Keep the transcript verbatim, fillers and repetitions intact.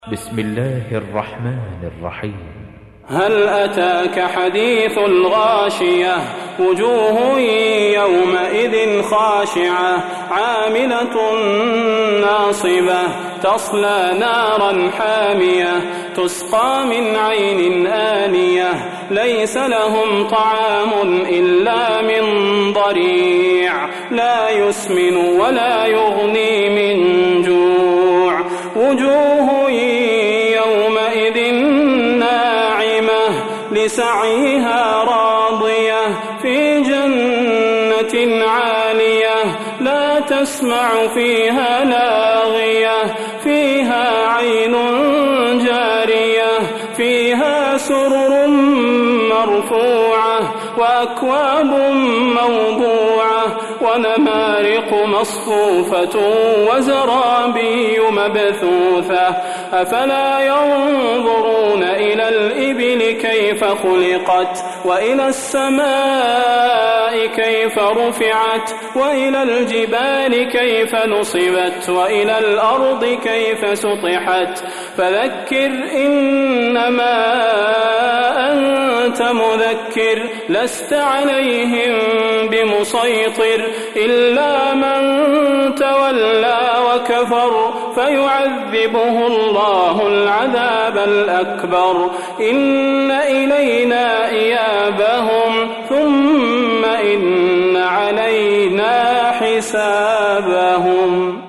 بسم الله الرحمن الرحيم. هل أتاك حديث الغاشية وجوه يومئذ خاشعة عاملة ناصبة تصلى نارا حامية تسقى من عين آنية ليس لهم طعام إلا من ضريع لا يسمن ولا يغني من جوع وجوه يومئذ ناعمة لسعيها راضية في جنة عالية لا تسمع فيها لاغية فيها عين جارية فيها سرر مرفوعة وأكواب موضوعة ونمارق مصفوفة وزرابي مبثوثة أفلا ينظرون إلى الإبل كيف خلقت وإلى السماء كيف رفعت وإلى الجبال كيف نصبت وإلى الأرض كيف سطحت فذكر إنما أنت مذكر لست عليهم بمسيطر إلا من تولى وكفر فيعذبه الله العذاب الأكبر إن إلينا إيابهم ثم إن علينا حسابهم.